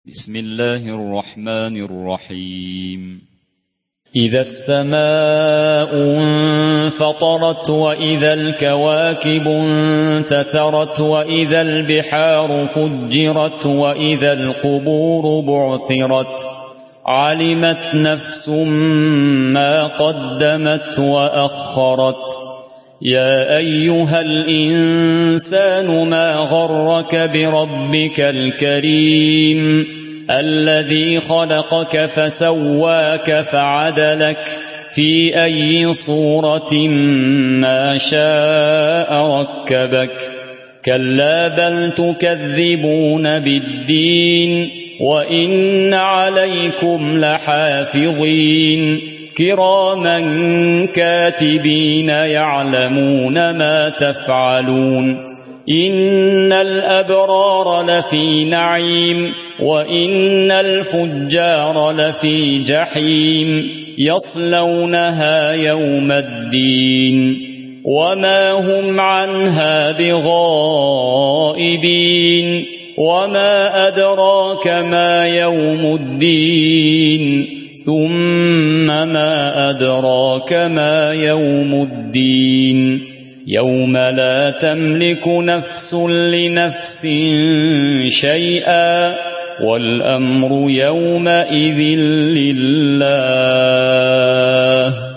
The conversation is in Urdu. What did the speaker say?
بسم الله الرحمن الرحيم إذا السماء انفطرت وإذا الكواكب انتثرت وإذا البحار فجرت وإذا القبور بعثرت علمت نفس ما قدمت وأخرت يا أيها الإنسان ما غرك بربك الكريم الذي خلقك فسواك فعدلك في أي صورة ما شاء ركبك كلا بل تكذبون بالدين وإن عليكم لحافظين كراما كاتبين يعلمون ما تفعلون إن الأبرار لفي نعيم وإن الفجار لفي جحيم يصلونها يوم الدين وما هم عنها بغائبين وما أدراك ما يوم الدين ثم ما أدراك ما يوم الدين يوم لا تملك نفس لنفس شيئا والأمر يومئذ لله.